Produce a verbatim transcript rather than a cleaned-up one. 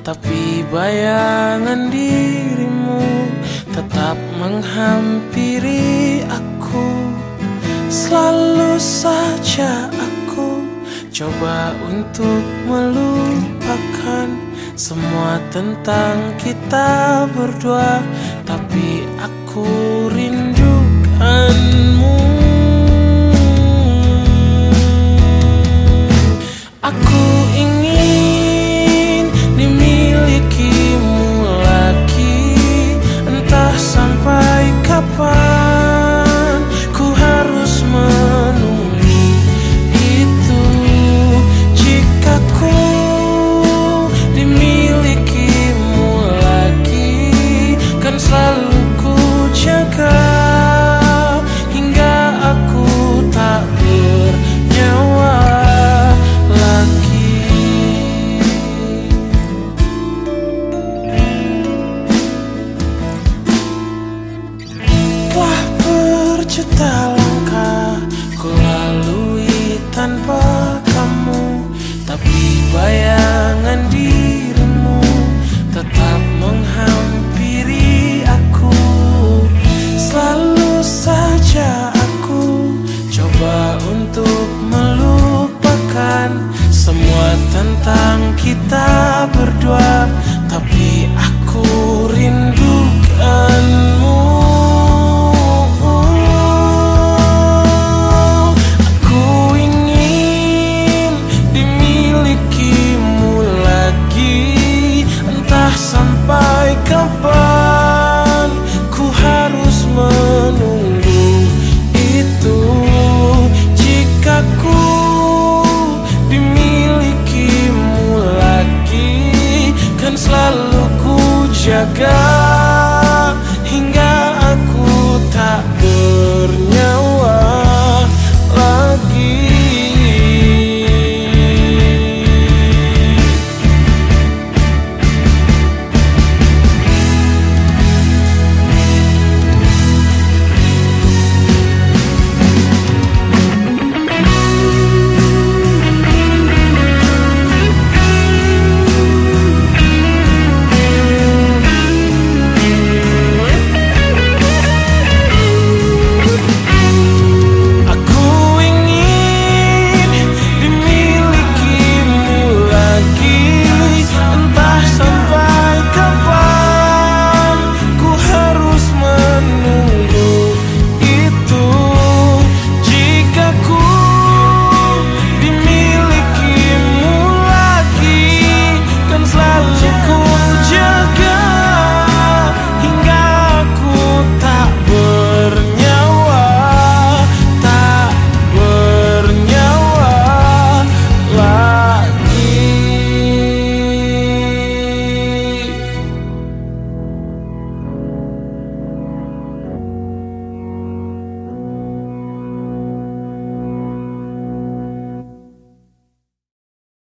tapi bayangan dirimu tetap menghampiri aku. Selalu saja aku coba untuk melupakan semua tentang kita berdua, tapi aku rindukanmu. Aku ingin dimilikimu lagi, entah sampai kapan ku harus menunggu itu. Jika ku dimilikimu lagi, kan selalu ku jaga hingga aku tak bernyawa lagi. Telah berjuta langkah ku lalui tanpa kamu, tapi bayangan dirimu tetap menghampiri aku. Selalu saja aku coba untuk melupakan semua tentang kita berdua, tapi aku rindukanmu. Aku ingin dimilikimu lagi, entah sampai kapan ku harus menunggu itu. Jika ku dimilikimu lagi, kan selalu ku jaga